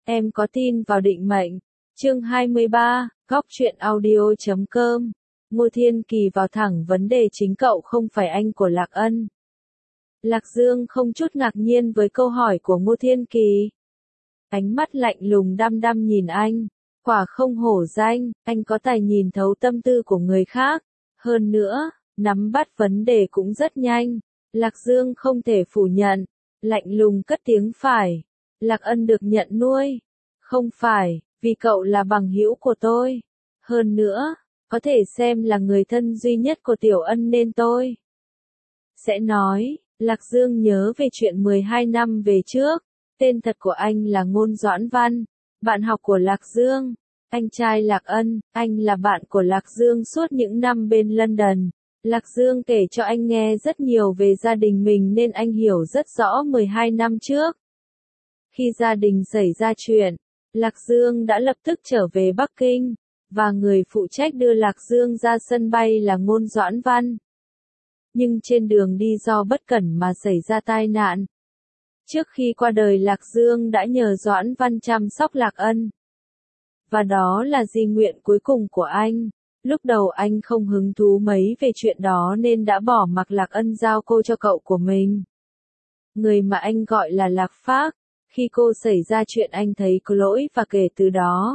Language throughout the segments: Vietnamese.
Em có tin vào định mệnh. Chương 23, góc truyện audio.com. Ngô Thiên Kỳ vào thẳng vấn đề chính, cậu không phải anh của Lạc Ân. Lạc Dương không chút ngạc nhiên với câu hỏi của Ngô Thiên Kỳ. Ánh mắt lạnh lùng đăm đăm nhìn anh. Quả không hổ danh, anh có tài nhìn thấu tâm tư của người khác. Hơn nữa, nắm bắt vấn đề cũng rất nhanh. Lạc Dương không thể phủ nhận. Lạnh lùng cất tiếng phải. Lạc Ân được nhận nuôi. Không phải, vì cậu là bằng hữu của tôi. Hơn nữa, có thể xem là người thân duy nhất của Tiểu Ân nên tôi sẽ nói. Lạc Dương nhớ về chuyện 12 năm về trước. Tên thật của anh là Ngôn Doãn Văn, bạn học của Lạc Dương. Anh trai Lạc Ân, anh là bạn của Lạc Dương suốt những năm bên London. Lạc Dương kể cho anh nghe rất nhiều về gia đình mình nên anh hiểu rất rõ 12 năm trước. Khi gia đình xảy ra chuyện, Lạc Dương đã lập tức trở về Bắc Kinh, và người phụ trách đưa Lạc Dương ra sân bay là Ngôn Doãn Văn. Nhưng trên đường đi do bất cẩn mà xảy ra tai nạn. Trước khi qua đời Lạc Dương đã nhờ Doãn Văn chăm sóc Lạc Ân. Và đó là di nguyện cuối cùng của anh. Lúc đầu anh không hứng thú mấy về chuyện đó nên đã bỏ mặc Lạc Ân giao cô cho cậu của mình. Người mà anh gọi là Lạc Phác. Khi cô xảy ra chuyện anh thấy có lỗi và kể từ đó,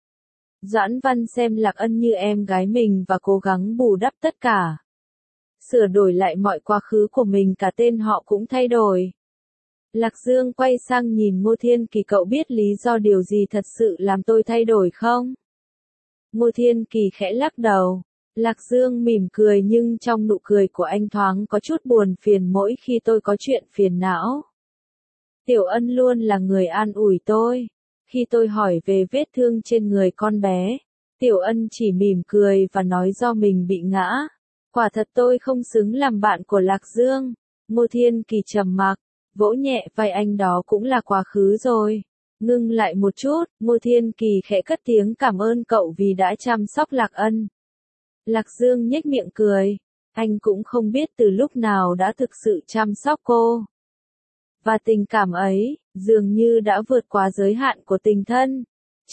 Doãn Văn xem Lạc Ân như em gái mình và cố gắng bù đắp tất cả. Sửa đổi lại mọi quá khứ của mình, cả tên họ cũng thay đổi. Lạc Dương quay sang nhìn Ngô Thiên Kỳ, cậu biết lý do điều gì thật sự làm tôi thay đổi không? Ngô Thiên Kỳ khẽ lắc đầu. Lạc Dương mỉm cười nhưng trong nụ cười của anh thoáng có chút buồn phiền. Mỗi khi tôi có chuyện phiền não, Tiểu Ân luôn là người an ủi tôi. Khi tôi hỏi về vết thương trên người con bé, Tiểu Ân chỉ mỉm cười và nói do mình bị ngã. Quả thật tôi không xứng làm bạn của Lạc Dương. Ngô Thiên Kỳ trầm mặc, vỗ nhẹ vai anh, đó cũng là quá khứ rồi. Ngưng lại một chút, Ngô Thiên Kỳ khẽ cất tiếng, cảm ơn cậu vì đã chăm sóc Lạc Ân. Lạc Dương nhếch miệng cười. Anh cũng không biết từ lúc nào đã thực sự chăm sóc cô. Và tình cảm ấy, dường như đã vượt quá giới hạn của tình thân.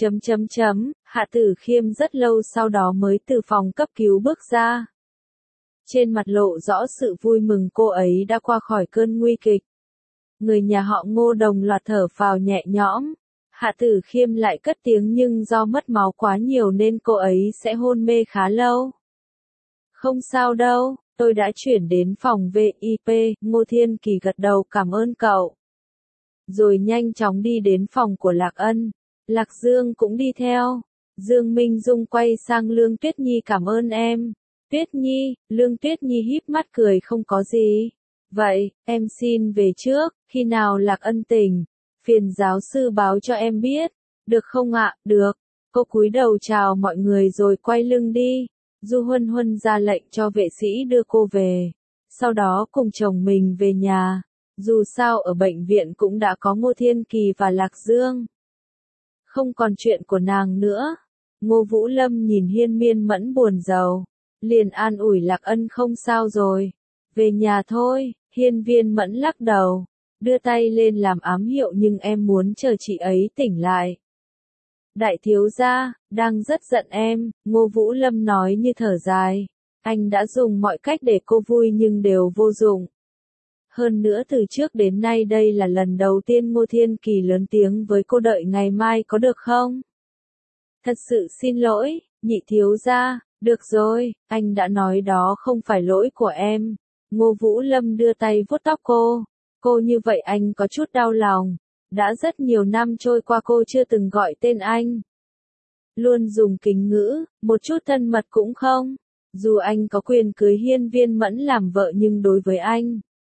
Hạ Tử Khiêm rất lâu sau đó mới từ phòng cấp cứu bước ra. Trên mặt lộ rõ sự vui mừng, cô ấy đã qua khỏi cơn nguy kịch. Người nhà họ Ngô đồng loạt thở phào nhẹ nhõm. Hạ Tử Khiêm lại cất tiếng, nhưng do mất máu quá nhiều nên cô ấy sẽ hôn mê khá lâu. Không sao đâu, tôi đã chuyển đến phòng VIP. Ngô Thiên Kỳ gật đầu, cảm ơn cậu. Rồi nhanh chóng đi đến phòng của Lạc Ân. Lạc Dương cũng đi theo. Dương Minh Dung quay sang Lương Tuyết Nhi, cảm ơn em. Tuyết Nhi, Lương Tuyết Nhi híp mắt cười, không có gì. Vậy, em xin về trước, khi nào Lạc Ân tỉnh, phiền giáo sư báo cho em biết. Được không ạ? Được. Cô cúi đầu chào mọi người rồi quay lưng đi. Du Huân Huân ra lệnh cho vệ sĩ đưa cô về. Sau đó cùng chồng mình về nhà. Dù sao ở bệnh viện cũng đã có Ngô Thiên Kỳ và Lạc Dương. Không còn chuyện của nàng nữa. Ngô Vũ Lâm nhìn Hiên Miên Mẫn buồn rầu, liền an ủi Lạc Ân, không sao rồi. Về nhà thôi. Hiên Viên Mẫn lắc đầu, đưa tay lên làm ám hiệu, nhưng em muốn chờ chị ấy tỉnh lại. Đại thiếu gia, đang rất giận em, Ngô Vũ Lâm nói như thở dài. Anh đã dùng mọi cách để cô vui nhưng đều vô dụng. Hơn nữa từ trước đến nay đây là lần đầu tiên Ngô Thiên Kỳ lớn tiếng với cô, đợi ngày mai có được không? Thật sự xin lỗi, nhị thiếu gia. Được rồi, anh đã nói đó không phải lỗi của em. Ngô Vũ Lâm đưa tay vuốt tóc cô. Cô như vậy anh có chút đau lòng. Đã rất nhiều năm trôi qua cô chưa từng gọi tên anh. Luôn dùng kính ngữ, một chút thân mật cũng không. Dù anh có quyền cưới Hiên Viên Mẫn làm vợ nhưng đối với anh,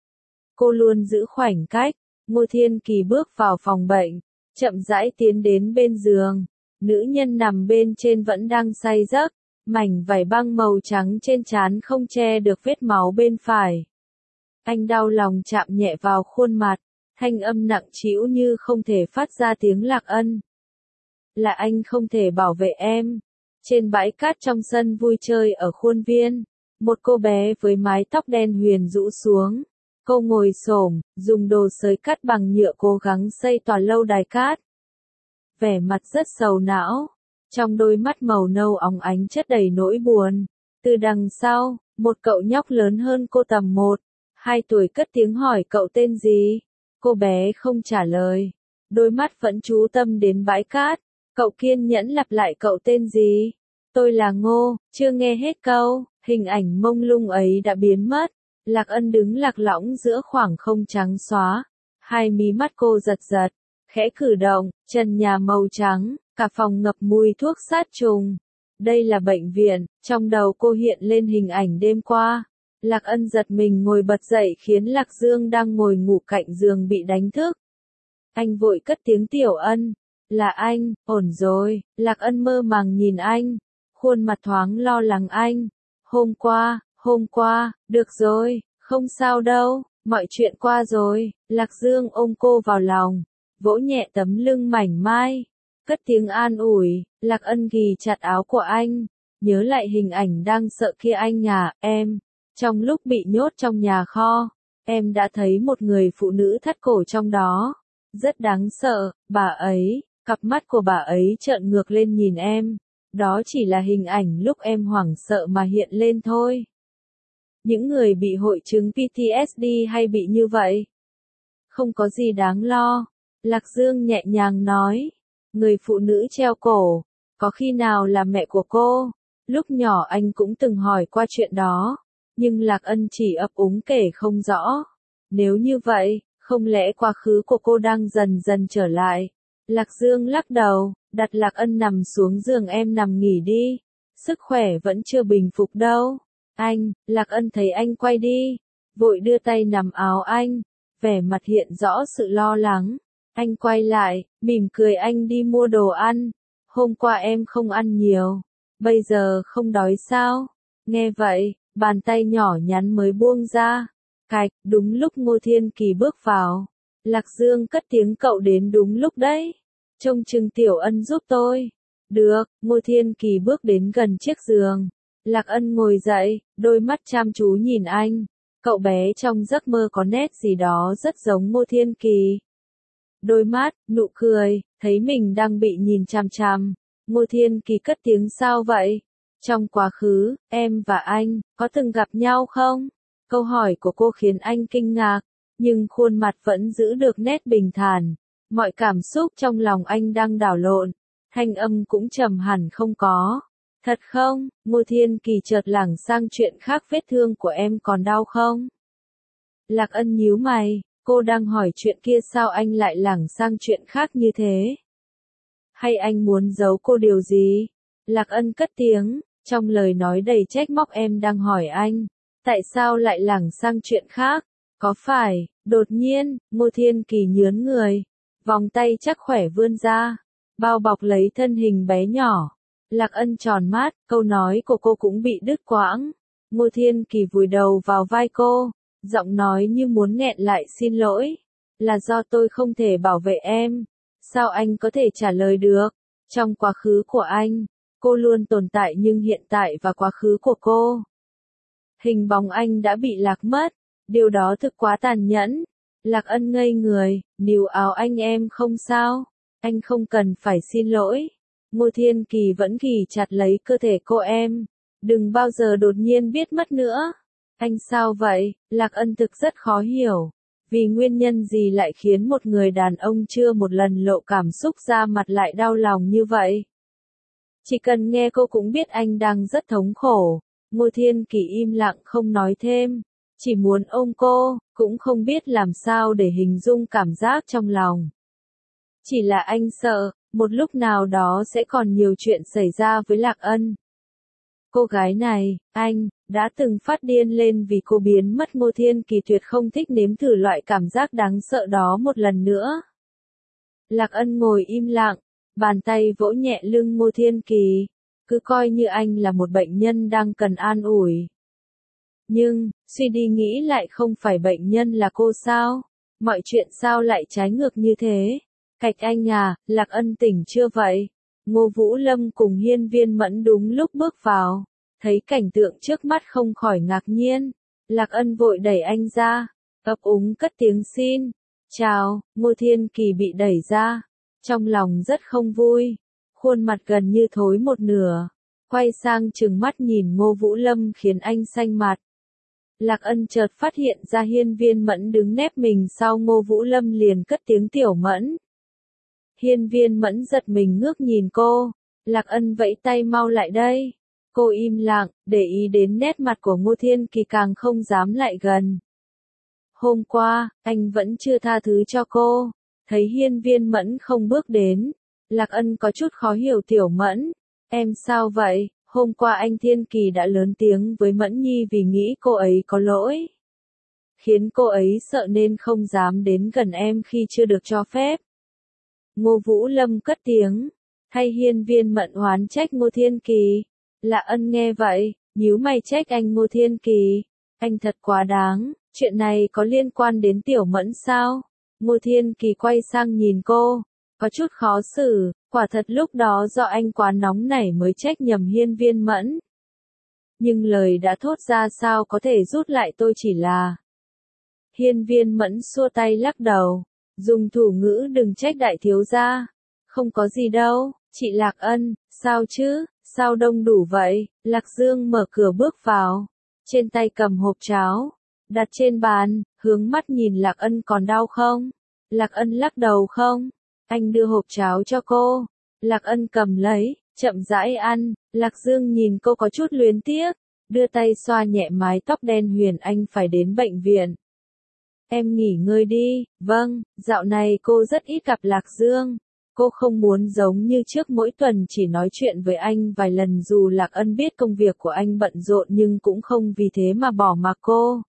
cô luôn giữ khoảnh cách. Ngô Thiên Kỳ bước vào phòng bệnh, chậm rãi tiến đến bên giường. Nữ nhân nằm bên trên vẫn đang say giấc. Mảnh vải băng màu trắng trên trán không che được vết máu bên phải. Anh đau lòng chạm nhẹ vào khuôn mặt, thanh âm nặng trĩu như không thể phát ra tiếng. Lạc Ân, là anh không thể bảo vệ em. Trên bãi cát trong sân vui chơi ở khuôn viên, một cô bé với mái tóc đen huyền rũ xuống. Cô ngồi xổm, dùng đồ xới cắt bằng nhựa cố gắng xây tòa lâu đài cát. vẻ mặt rất sầu não. Trong đôi mắt màu nâu óng ánh chất đầy nỗi buồn. Từ đằng sau, một cậu nhóc lớn hơn cô tầm 1-2 tuổi cất tiếng hỏi cậu tên gì. Cô bé không trả lời. Đôi mắt vẫn chú tâm đến bãi cát. Cậu kiên nhẫn lặp lại cậu tên gì. Tôi là Ngô, chưa nghe hết câu, hình ảnh mông lung ấy đã biến mất. Lạc Ân đứng lạc lõng giữa khoảng không trắng xóa. Hai mí mắt cô giật giật, khẽ cử động, trần nhà màu trắng, cả phòng ngập mùi thuốc sát trùng. Đây là bệnh viện, trong đầu cô hiện lên hình ảnh đêm qua. Lạc Ân giật mình ngồi bật dậy khiến Lạc Dương đang ngồi ngủ cạnh giường bị đánh thức. Anh vội cất tiếng Tiểu Ân. Là anh, ổn rồi. Lạc Ân mơ màng nhìn anh. Khuôn mặt thoáng lo lắng anh. Hôm qua, được rồi, không sao đâu, mọi chuyện qua rồi. Lạc Dương ôm cô vào lòng, vỗ nhẹ tấm lưng mảnh mai. Cất tiếng an ủi. Lạc Ân ghì chặt áo của anh. Nhớ lại hình ảnh đang sợ kia anh à, em. Trong lúc bị nhốt trong nhà kho, em đã thấy một người phụ nữ thắt cổ trong đó. Rất đáng sợ, bà ấy, cặp mắt của bà ấy trợn ngược lên nhìn em. Đó chỉ là hình ảnh lúc em hoảng sợ mà hiện lên thôi. Những người bị hội chứng PTSD hay bị như vậy? Không có gì đáng lo. Lạc Dương nhẹ nhàng nói. Người phụ nữ treo cổ, có khi nào là mẹ của cô? Lúc nhỏ anh cũng từng hỏi qua chuyện đó, nhưng Lạc Ân chỉ ấp úng kể không rõ. Nếu như vậy, không lẽ quá khứ của cô đang dần dần trở lại? Lạc Dương lắc đầu, đặt Lạc Ân nằm xuống giường em nằm nghỉ đi. Sức khỏe vẫn chưa bình phục đâu. Anh, Lạc Ân thấy anh quay đi, vội đưa tay nắm áo anh, vẻ mặt hiện rõ sự lo lắng. Anh quay lại, mỉm cười anh đi mua đồ ăn. Hôm qua em không ăn nhiều, bây giờ không đói sao? Nghe vậy, bàn tay nhỏ nhắn mới buông ra. Cạch, đúng lúc Ngô Thiên Kỳ bước vào. Lạc Dương cất tiếng cậu đến đúng lúc đấy. Trông chừng Tiểu Ân giúp tôi. Được, Ngô Thiên Kỳ bước đến gần chiếc giường. Lạc Ân ngồi dậy, đôi mắt chăm chú nhìn anh. Cậu bé trong giấc mơ có nét gì đó rất giống Ngô Thiên Kỳ. Đôi mắt, nụ cười, thấy mình đang bị nhìn chằm chằm. Ngô Thiên Kỳ cất tiếng sao vậy? Trong quá khứ, em và anh, có từng gặp nhau không? Câu hỏi của cô khiến anh kinh ngạc, nhưng khuôn mặt vẫn giữ được nét bình thản. Mọi cảm xúc trong lòng anh đang đảo lộn, thanh âm cũng trầm hẳn không có. Thật không? Ngô Thiên Kỳ chợt lảng sang chuyện khác, vết thương của em còn đau không? Lạc Ân nhíu mày, cô đang hỏi chuyện kia sao anh lại lảng sang chuyện khác như thế? Hay anh muốn giấu cô điều gì? Lạc Ân cất tiếng, trong lời nói đầy trách móc em đang hỏi anh, tại sao lại lảng sang chuyện khác? Có phải, đột nhiên, Ngô Thiên Kỳ nhướn người, vòng tay chắc khỏe vươn ra, bao bọc lấy thân hình bé nhỏ. Lạc Ân tròn mắt, câu nói của cô cũng bị đứt quãng. Ngô Thiên Kỳ vùi đầu vào vai cô, giọng nói như muốn nghẹn lại xin lỗi. Là do tôi không thể bảo vệ em. Sao anh có thể trả lời được? Trong quá khứ của anh, cô luôn tồn tại nhưng hiện tại và quá khứ của cô, hình bóng anh đã bị lạc mất. Điều đó thực quá tàn nhẫn. Lạc Ân ngây người, níu áo anh em không sao. Anh không cần phải xin lỗi. Ngô Thiên Kỳ vẫn ghì chặt lấy cơ thể cô em. Đừng bao giờ đột nhiên biết mất nữa. Anh sao vậy? Lạc Ân thực rất khó hiểu. Vì nguyên nhân gì lại khiến một người đàn ông chưa một lần lộ cảm xúc ra mặt lại đau lòng như vậy? Chỉ cần nghe cô cũng biết anh đang rất thống khổ. Ngô Thiên Kỳ im lặng không nói thêm. Chỉ muốn ôm cô, cũng không biết làm sao để hình dung cảm giác trong lòng. Chỉ là anh sợ, một lúc nào đó sẽ còn nhiều chuyện xảy ra với Lạc Ân. Cô gái này, anh, đã từng phát điên lên vì cô biến mất. Ngô Thiên Kỳ tuyệt không thích nếm thử loại cảm giác đáng sợ đó một lần nữa. Lạc Ân ngồi im lặng, bàn tay vỗ nhẹ lưng Ngô Thiên Kỳ, cứ coi như anh là một bệnh nhân đang cần an ủi. Nhưng, suy đi nghĩ lại không phải bệnh nhân là cô sao? Mọi chuyện sao lại trái ngược như thế? Cạch anh à, Lạc Ân tỉnh chưa vậy? Ngô Vũ Lâm cùng Hiên Viên Mẫn đúng lúc bước vào, thấy cảnh tượng trước mắt không khỏi ngạc nhiên. Lạc Ân vội đẩy anh ra, ấp úng cất tiếng xin. Chào, Ngô Thiên Kỳ bị đẩy ra, trong lòng rất không vui, khuôn mặt gần như thối một nửa, quay sang trừng mắt nhìn Ngô Vũ Lâm khiến anh xanh mặt. Lạc Ân chợt phát hiện ra Hiên Viên Mẫn đứng nép mình sau Ngô Vũ Lâm liền cất tiếng Tiểu Mẫn. Hiên Viên Mẫn giật mình ngước nhìn cô, Lạc Ân vẫy tay mau lại đây. Cô im lặng, để ý đến nét mặt của Ngô Thiên Kỳ càng không dám lại gần. Hôm qua, anh vẫn chưa tha thứ cho cô, thấy Hiên Viên Mẫn không bước đến, Lạc Ân có chút khó hiểu. Tiểu Mẫn, em sao vậy? Hôm qua anh Thiên Kỳ đã lớn tiếng với Mẫn Nhi vì nghĩ cô ấy có lỗi, khiến cô ấy sợ nên không dám đến gần em khi chưa được cho phép. Ngô Vũ Lâm cất tiếng, thay Hiên Viên Mẫn oán trách Ngô Thiên Kỳ. Lạc Ân nghe vậy, nhíu mày trách anh Ngô Thiên Kỳ, anh thật quá đáng, chuyện này có liên quan đến Tiểu Mẫn sao? Ngô Thiên Kỳ quay sang nhìn cô, có chút khó xử, quả thật lúc đó do anh quá nóng nảy mới trách nhầm Hiên Viên Mẫn. Nhưng lời đã thốt ra sao có thể rút lại, tôi chỉ là... Hiên Viên Mẫn xua tay lắc đầu, dùng thủ ngữ đừng trách đại thiếu gia. Không có gì đâu, chị Lạc Ân, sao chứ, sao đông đủ vậy? Lạc Dương mở cửa bước vào, trên tay cầm hộp cháo, đặt trên bàn, hướng mắt nhìn Lạc Ân còn đau không? Lạc Ân lắc đầu không. Anh đưa hộp cháo cho cô, Lạc Ân cầm lấy, chậm rãi ăn. Lạc Dương nhìn cô có chút luyến tiếc, đưa tay xoa nhẹ mái tóc đen huyền. Anh phải đến bệnh viện. Em nghỉ ngơi đi. Vâng, dạo này cô rất ít gặp Lạc Dương. Cô không muốn giống như trước mỗi tuần chỉ nói chuyện với anh vài lần, dù Lạc Ân biết công việc của anh bận rộn nhưng cũng không vì thế mà bỏ mặc cô.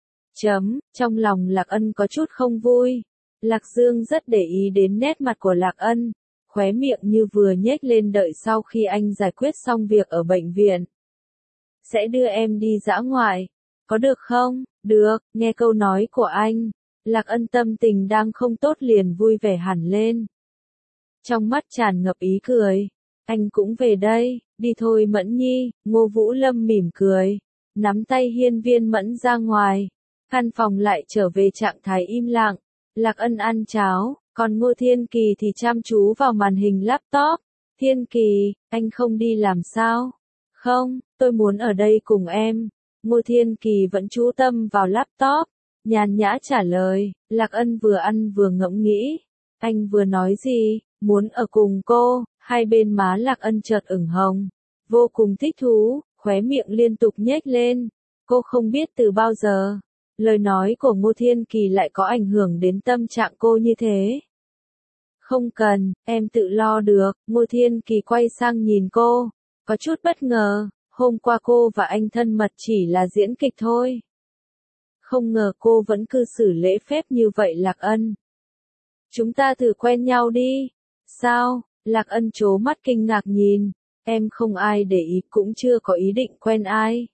Trong lòng Lạc Ân có chút không vui. Lạc Dương rất để ý đến nét mặt của Lạc Ân, khóe miệng như vừa nhếch lên đợi sau khi anh giải quyết xong việc ở bệnh viện. Sẽ đưa em đi dã ngoại, có được không? Được, nghe câu nói của anh, Lạc Ân tâm tình đang không tốt liền vui vẻ hẳn lên. Trong mắt tràn ngập ý cười, anh cũng về đây, đi thôi Mẫn Nhi. Ngô Vũ Lâm mỉm cười, nắm tay Hiên Viên Mẫn ra ngoài, căn phòng lại trở về trạng thái im lặng. Lạc Ân ăn cháo, còn Ngô Thiên Kỳ thì chăm chú vào màn hình laptop. Thiên Kỳ, anh không đi làm sao? Không, tôi muốn ở đây cùng em. Ngô Thiên Kỳ vẫn chú tâm vào laptop, nhàn nhã trả lời. Lạc Ân vừa ăn vừa ngẫm nghĩ. Anh vừa nói gì? Muốn ở cùng cô? Hai bên má Lạc Ân chợt ửng hồng, vô cùng thích thú, khóe miệng liên tục nhếch lên. Cô không biết từ bao giờ, lời nói của Ngô Thiên Kỳ lại có ảnh hưởng đến tâm trạng cô như thế. Không cần, em tự lo được. Ngô Thiên Kỳ quay sang nhìn cô, có chút bất ngờ. Hôm qua cô và anh thân mật chỉ là diễn kịch thôi. Không ngờ cô vẫn cư xử lễ phép như vậy. Lạc Ân, chúng ta thử quen nhau đi. Sao? Lạc Ân trố mắt kinh ngạc nhìn. Em không ai để ý, cũng chưa có ý định quen ai.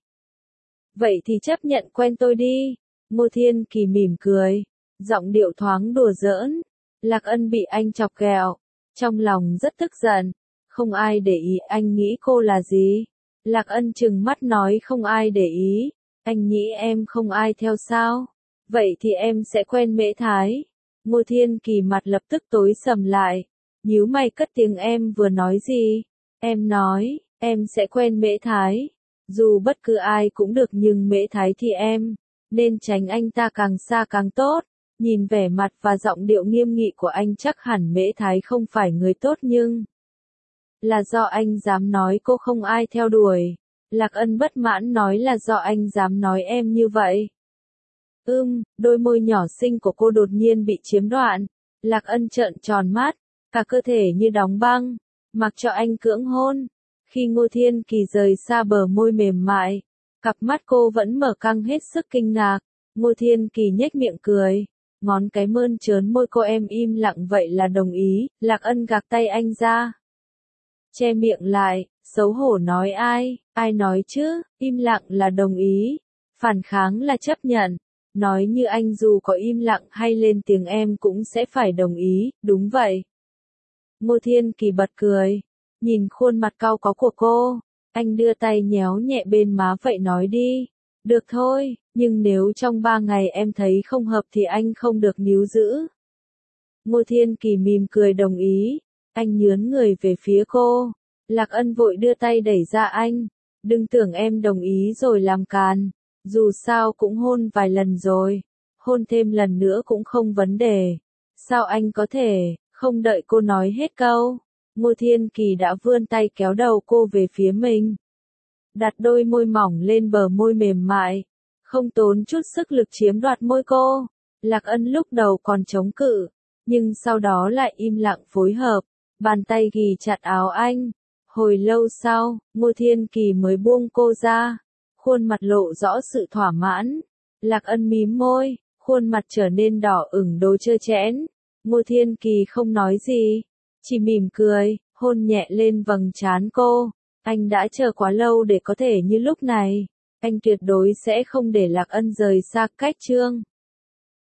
Vậy thì chấp nhận quen tôi đi. Ngô Thiên Kỳ mỉm cười, giọng điệu thoáng đùa giỡn. Lạc Ân bị anh chọc ghẹo, trong lòng rất tức giận. Không ai để ý, anh nghĩ cô là gì? Lạc Ân trừng mắt nói không ai để ý. Anh nghĩ em không ai theo sao? Vậy thì em sẽ quen Mễ Thái. Ngô Thiên Kỳ mặt lập tức tối sầm lại, nhíu mày cất tiếng. Em vừa nói gì? Em nói, em sẽ quen Mễ Thái. Dù bất cứ ai cũng được nhưng Mễ Thái thì em nên tránh anh ta càng xa càng tốt. Nhìn vẻ mặt và giọng điệu nghiêm nghị của anh chắc hẳn Mễ Thái không phải người tốt, nhưng là do anh dám nói cô không ai theo đuổi. Lạc Ân bất mãn nói là do anh dám nói em như vậy. Đôi môi nhỏ xinh của cô đột nhiên bị chiếm đoạt. Lạc Ân trợn tròn mắt, cả cơ thể như đóng băng, mặc cho anh cưỡng hôn. Khi Ngô Thiên Kỳ rời xa bờ môi mềm mại, cặp mắt cô vẫn mở căng hết sức kinh ngạc. Ngô Thiên Kỳ nhếch miệng cười, ngón cái mơn trớn môi cô. Em im lặng vậy là đồng ý. Lạc Ân gạt tay anh ra, che miệng lại, xấu hổ nói ai nói chứ, im lặng là đồng ý, phản kháng là chấp nhận. Nói như anh dù có im lặng hay lên tiếng em cũng sẽ phải đồng ý, đúng vậy. Ngô Thiên Kỳ bật cười, nhìn khuôn mặt cau có của cô, anh đưa tay nhéo nhẹ bên má. Vậy nói đi. Được thôi, nhưng nếu trong 3 ngày em thấy không hợp thì anh không được níu giữ. Ngô Thiên Kỳ mỉm cười đồng ý, anh nhướn người về phía cô. Lạc Ân vội đưa tay đẩy ra anh, đừng tưởng em đồng ý rồi làm càn, dù sao cũng hôn vài lần rồi, hôn thêm lần nữa cũng không vấn đề. Sao anh có thể, không đợi cô nói hết câu, Ngô Thiên Kỳ đã vươn tay kéo đầu cô về phía mình. Đặt đôi môi mỏng lên bờ môi mềm mại, không tốn chút sức lực chiếm đoạt môi cô. Lạc Ân lúc đầu còn chống cự, nhưng sau đó lại im lặng phối hợp, bàn tay ghì chặt áo anh. Hồi lâu sau, Ngô Thiên Kỳ mới buông cô ra, khuôn mặt lộ rõ sự thỏa mãn. Lạc Ân mím môi, khuôn mặt trở nên đỏ ửng đôi trơ trẽn. Ngô Thiên Kỳ không nói gì, chỉ mỉm cười, hôn nhẹ lên vầng trán cô. Anh đã chờ quá lâu để có thể như lúc này. Anh tuyệt đối sẽ không để Lạc Ân rời xa cách Trương.